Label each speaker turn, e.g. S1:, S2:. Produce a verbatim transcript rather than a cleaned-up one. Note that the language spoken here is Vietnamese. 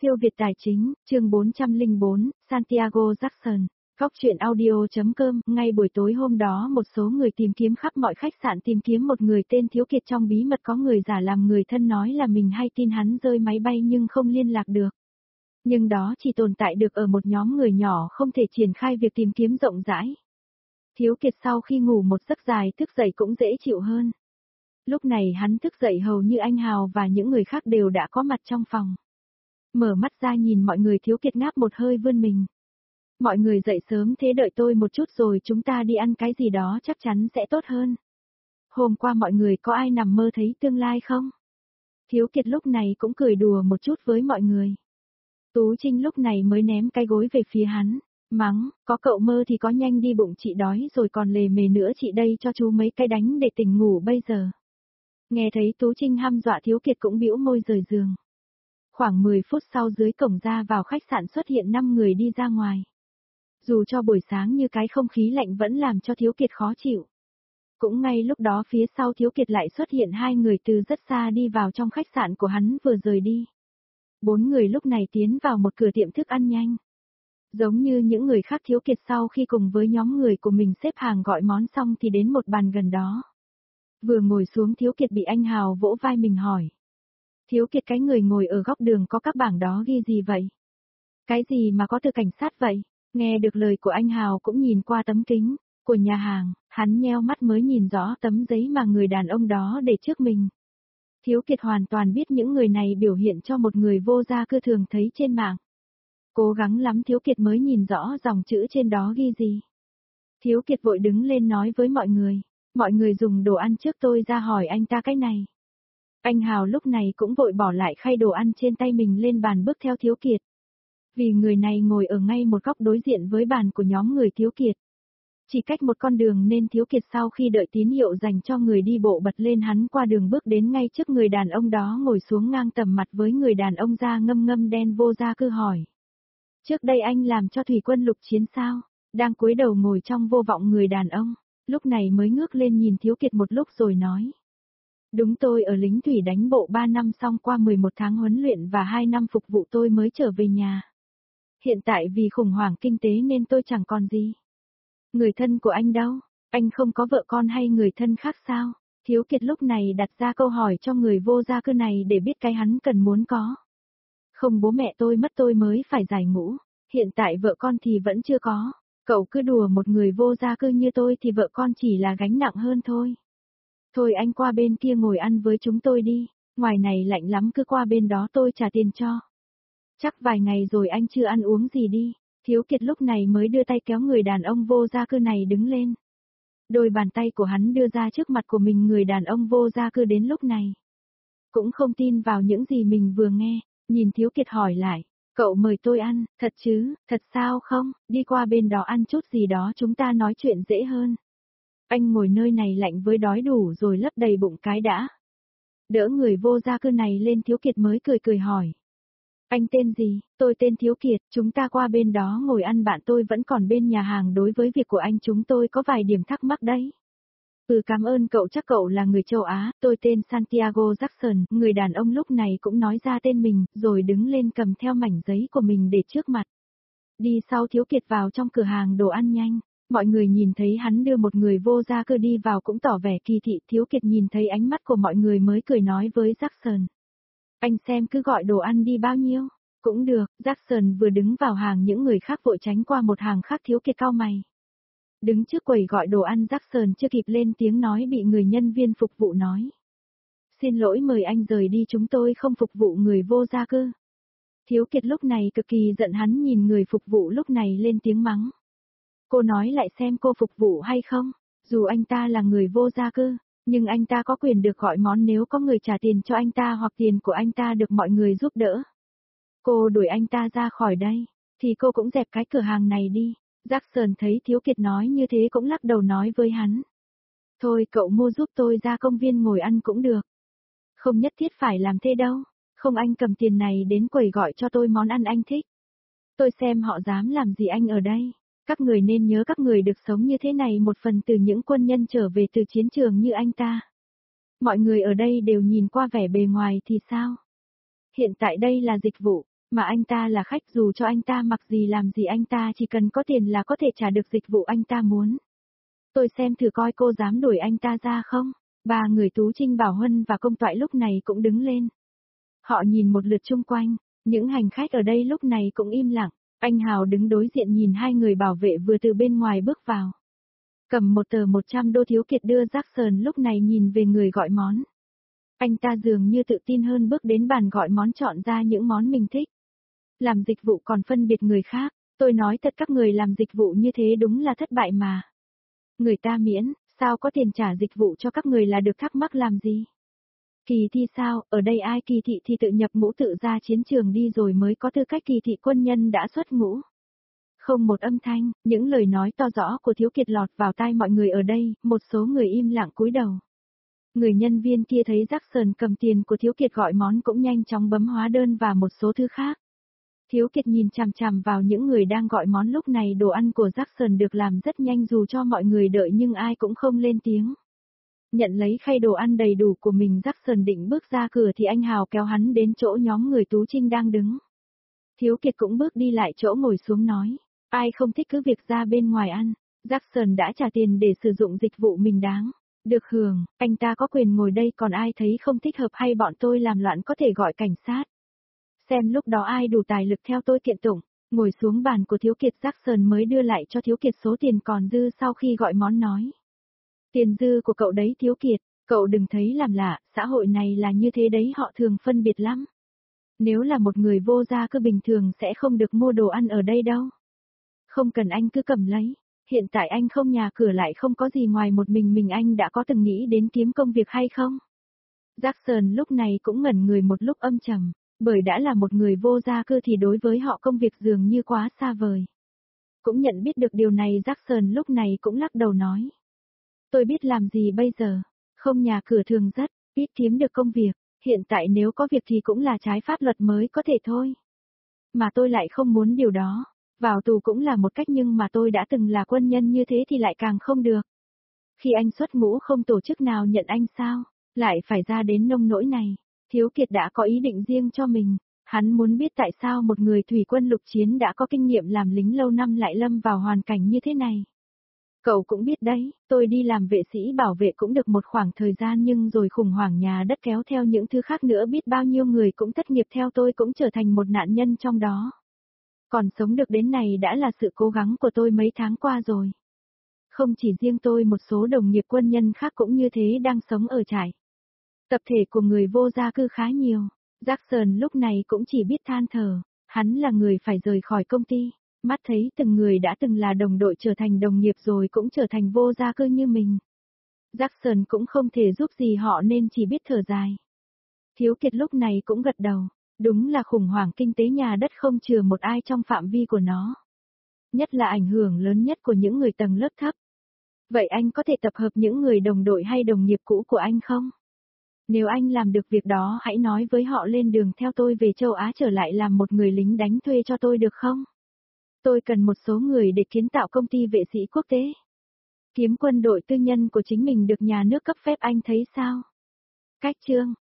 S1: Siêu Việt Tài Chính, chương bốn trăm lẻ bốn, Santiago Jackson. Góc truyện audio.com, ngay buổi tối hôm đó một số người tìm kiếm khắp mọi khách sạn tìm kiếm một người tên Thiếu Kiệt, trong bí mật có người giả làm người thân nói là mình hay tin hắn rơi máy bay nhưng không liên lạc được. Nhưng đó chỉ tồn tại được ở một nhóm người nhỏ, không thể triển khai việc tìm kiếm rộng rãi. Thiếu Kiệt sau khi ngủ một giấc dài thức dậy cũng dễ chịu hơn. Lúc này hắn thức dậy hầu như anh Hào và những người khác đều đã có mặt trong phòng. Mở mắt ra nhìn mọi người, Thiếu Kiệt ngáp một hơi vươn mình. Mọi người dậy sớm thế, đợi tôi một chút rồi chúng ta đi ăn cái gì đó chắc chắn sẽ tốt hơn. Hôm qua mọi người có ai nằm mơ thấy tương lai không? Thiếu Kiệt lúc này cũng cười đùa một chút với mọi người. Tú Trinh lúc này mới ném cái gối về phía hắn, mắng, có cậu mơ thì có, nhanh đi, bụng chị đói rồi còn lề mề nữa, chị đây cho chú mấy cái đánh để tỉnh ngủ bây giờ. Nghe thấy Tú Trinh hăm dọa, Thiếu Kiệt cũng bĩu môi rời giường. Khoảng mười phút sau, dưới cổng ra vào khách sạn xuất hiện năm người đi ra ngoài. Dù cho buổi sáng như cái không khí lạnh vẫn làm cho Thiếu Kiệt khó chịu. Cũng ngay lúc đó phía sau Thiếu Kiệt lại xuất hiện hai người từ rất xa đi vào trong khách sạn của hắn vừa rời đi. Bốn người lúc này tiến vào một cửa tiệm thức ăn nhanh. Giống như những người khác, Thiếu Kiệt sau khi cùng với nhóm người của mình xếp hàng gọi món xong thì đến một bàn gần đó. Vừa ngồi xuống, Thiếu Kiệt bị anh Hào vỗ vai mình hỏi. Thiếu Kiệt, cái người ngồi ở góc đường có các bảng đó ghi gì vậy? Cái gì mà có từ cảnh sát vậy? Nghe được lời của anh Hào cũng nhìn qua tấm kính của nhà hàng, hắn nheo mắt mới nhìn rõ tấm giấy mà người đàn ông đó để trước mình. Thiếu Kiệt hoàn toàn biết những người này biểu hiện cho một người vô gia cư thường thấy trên mạng. Cố gắng lắm Thiếu Kiệt mới nhìn rõ dòng chữ trên đó ghi gì. Thiếu Kiệt vội đứng lên nói với mọi người, mọi người dùng đồ ăn trước, tôi ra hỏi anh ta cái này. Anh Hào lúc này cũng vội bỏ lại khay đồ ăn trên tay mình lên bàn bước theo Thiếu Kiệt. Vì người này ngồi ở ngay một góc đối diện với bàn của nhóm người Thiếu Kiệt. Chỉ cách một con đường nên Thiếu Kiệt sau khi đợi tín hiệu dành cho người đi bộ bật lên, hắn qua đường bước đến ngay trước người đàn ông đó, ngồi xuống ngang tầm mặt với người đàn ông da ngâm ngâm đen vô gia cư hỏi. Trước đây anh làm cho thủy quân lục chiến sao? Đang cúi đầu ngồi trong vô vọng người đàn ông, lúc này mới ngước lên nhìn Thiếu Kiệt một lúc rồi nói. Đúng, tôi ở lính thủy đánh bộ ba năm, xong qua mười một tháng huấn luyện và hai năm phục vụ tôi mới trở về nhà. Hiện tại vì khủng hoảng kinh tế nên tôi chẳng còn gì. Người thân của anh đâu? Anh không có vợ con hay người thân khác sao? Thiếu Kiệt lúc này đặt ra câu hỏi cho người vô gia cư này để biết cái hắn cần muốn có. Không, bố mẹ tôi mất tôi mới phải giải ngũ. Hiện tại vợ con thì vẫn chưa có. Cậu cứ đùa, một người vô gia cư như tôi thì vợ con chỉ là gánh nặng hơn thôi. Thôi anh qua bên kia ngồi ăn với chúng tôi đi. Ngoài này lạnh lắm, cứ qua bên đó tôi trả tiền cho. Chắc vài ngày rồi anh chưa ăn uống gì đi. Thiếu Kiệt lúc này mới đưa tay kéo người đàn ông vô gia cư này đứng lên. Đôi bàn tay của hắn đưa ra trước mặt của mình. Người đàn ông vô gia cư đến lúc này cũng không tin vào những gì mình vừa nghe, nhìn Thiếu Kiệt hỏi lại, cậu mời tôi ăn, thật chứ, thật sao không, đi qua bên đó ăn chút gì đó chúng ta nói chuyện dễ hơn. Anh ngồi nơi này lạnh với đói đủ rồi, lấp đầy bụng cái đã. Đỡ người vô gia cư này lên, Thiếu Kiệt mới cười cười hỏi. Anh tên gì? Tôi tên Thiếu Kiệt, chúng ta qua bên đó ngồi ăn, bạn tôi vẫn còn bên nhà hàng, đối với việc của anh chúng tôi có vài điểm thắc mắc đấy. Ừ, cảm ơn cậu, chắc cậu là người châu Á, tôi tên Santiago Jackson. Người đàn ông lúc này cũng nói ra tên mình, rồi đứng lên cầm theo mảnh giấy của mình để trước mặt. Đi sau Thiếu Kiệt vào trong cửa hàng đồ ăn nhanh. Mọi người nhìn thấy hắn đưa một người vô gia cư đi vào cũng tỏ vẻ kỳ thị. Thiếu Kiệt nhìn thấy ánh mắt của mọi người mới cười nói với Jackson. Anh xem cứ gọi đồ ăn đi, bao nhiêu? Cũng được. Jackson vừa đứng vào hàng, những người khác vội tránh qua một hàng khác. Thiếu Kiệt cau mày. Đứng trước quầy gọi đồ ăn, Jackson chưa kịp lên tiếng nói bị người nhân viên phục vụ nói. Xin lỗi, mời anh rời đi, chúng tôi không phục vụ người vô gia cư. Thiếu Kiệt lúc này cực kỳ giận, hắn nhìn người phục vụ lúc này lên tiếng mắng. Cô nói lại xem cô phục vụ hay không? Dù anh ta là người vô gia cư, nhưng anh ta có quyền được gọi món nếu có người trả tiền cho anh ta hoặc tiền của anh ta được mọi người giúp đỡ. Cô đuổi anh ta ra khỏi đây, thì cô cũng dẹp cái cửa hàng này đi. Jackson thấy Thiếu Kiệt nói như thế cũng lắc đầu nói với hắn. Thôi cậu mua giúp tôi ra công viên ngồi ăn cũng được. Không nhất thiết phải làm thế đâu. Không, anh cầm tiền này đến quầy gọi cho tôi món ăn anh thích. Tôi xem họ dám làm gì anh ở đây. Các người nên nhớ các người được sống như thế này một phần từ những quân nhân trở về từ chiến trường như anh ta. Mọi người ở đây đều nhìn qua vẻ bề ngoài thì sao? Hiện tại đây là dịch vụ, Mà anh ta là khách, dù cho anh ta mặc gì làm gì anh ta chỉ cần có tiền là có thể trả được dịch vụ anh ta muốn. Tôi xem thử coi cô dám đuổi anh ta ra không? Ba người Tú Trinh, Bảo Huân và Công Toại lúc này cũng đứng lên. Họ nhìn một lượt chung quanh, những hành khách ở đây lúc này cũng im lặng. Anh Hào đứng đối diện nhìn hai người bảo vệ vừa từ bên ngoài bước vào. Cầm một tờ một trăm đô. Thiếu Kiệt đưa Jackson lúc này nhìn về người gọi món. Anh ta dường như tự tin hơn, bước đến bàn gọi món, chọn ra những món mình thích. Làm dịch vụ còn phân biệt người khác, tôi nói thật các người làm dịch vụ như thế đúng là thất bại mà. Người ta miễn, sao có tiền trả dịch vụ cho các người là được, thắc mắc làm gì? Kỳ thi sao, ở đây ai kỳ thị thì tự nhập ngũ, tự ra chiến trường đi rồi mới có tư cách kỳ thị quân nhân đã xuất ngũ. Không một âm thanh, những lời nói to rõ của Thiếu Kiệt lọt vào tai mọi người ở đây, một số người im lặng cúi đầu. Người nhân viên kia thấy Jackson cầm tiền của Thiếu Kiệt gọi món cũng nhanh chóng bấm hóa đơn và một số thứ khác. Thiếu Kiệt nhìn chằm chằm vào những người đang gọi món, lúc này đồ ăn của Jackson được làm rất nhanh, dù cho mọi người đợi nhưng ai cũng không lên tiếng. Nhận lấy khay đồ ăn đầy đủ của mình, Jackson định bước ra cửa thì anh Hào kéo hắn đến chỗ nhóm người Tú Trinh đang đứng. Thiếu Kiệt cũng bước đi lại chỗ ngồi xuống nói, ai không thích cứ việc ra bên ngoài ăn, Jackson đã trả tiền để sử dụng dịch vụ mình đáng được hưởng, anh ta có quyền ngồi đây, còn ai thấy không thích hợp hay bọn tôi làm loạn có thể gọi cảnh sát. Xem lúc đó ai đủ tài lực theo tôi kiện tụng. Ngồi xuống bàn của Thiếu Kiệt, Jackson mới đưa lại cho Thiếu Kiệt số tiền còn dư sau khi gọi món, nói. Tiền dư của cậu đấy Thiếu Kiệt, cậu đừng thấy làm lạ, xã hội này là như thế đấy, họ thường phân biệt lắm. Nếu là một người vô gia cư bình thường sẽ không được mua đồ ăn ở đây đâu. Không cần, anh cứ cầm lấy, hiện tại anh không nhà cửa lại không có gì ngoài một mình mình, anh đã có từng nghĩ đến kiếm công việc hay không? Jackson lúc này cũng ngẩn người một lúc âm trầm. Bởi đã là một người vô gia cư thì đối với họ công việc dường như quá xa vời. Cũng nhận biết được điều này, Jackson lúc này cũng lắc đầu nói. Tôi biết làm gì bây giờ, không nhà cửa thường rất ít kiếm được công việc, hiện tại nếu có việc thì cũng là trái pháp luật mới có thể thôi. Mà tôi lại không muốn điều đó, vào tù cũng là một cách, nhưng mà tôi đã từng là quân nhân như thế thì lại càng không được. Khi anh xuất ngũ không tổ chức nào nhận anh sao, lại phải ra đến nông nỗi này. Thiếu Kiệt đã có ý định riêng cho mình, hắn muốn biết tại sao một người thủy quân lục chiến đã có kinh nghiệm làm lính lâu năm lại lâm vào hoàn cảnh như thế này. Cậu cũng biết đấy, tôi đi làm vệ sĩ bảo vệ cũng được một khoảng thời gian, nhưng rồi khủng hoảng nhà đất kéo theo những thứ khác nữa, biết bao nhiêu người cũng thất nghiệp theo, tôi cũng trở thành một nạn nhân trong đó. Còn sống được đến này đã là sự cố gắng của tôi mấy tháng qua rồi. Không chỉ riêng tôi, một số đồng nghiệp quân nhân khác cũng như thế, đang sống ở trại. Tập thể của người vô gia cư khá nhiều. Jackson lúc này cũng chỉ biết than thở, hắn là người phải rời khỏi công ty, mắt thấy từng người đã từng là đồng đội trở thành đồng nghiệp rồi cũng trở thành vô gia cư như mình. Jackson cũng không thể giúp gì họ nên chỉ biết thở dài. Thiếu Kiệt lúc này cũng gật đầu, đúng là khủng hoảng kinh tế nhà đất không chừa một ai trong phạm vi của nó. Nhất là ảnh hưởng lớn nhất của những người tầng lớp thấp. Vậy anh có thể tập hợp những người đồng đội hay đồng nghiệp cũ của anh không? Nếu anh làm được việc đó, hãy nói với họ lên đường theo tôi về châu Á, trở lại làm một người lính đánh thuê cho tôi được không? Tôi cần một số người để kiến tạo công ty vệ sĩ quốc tế. Kiếm quân đội tư nhân của chính mình được nhà nước cấp phép, anh thấy sao? Cách chương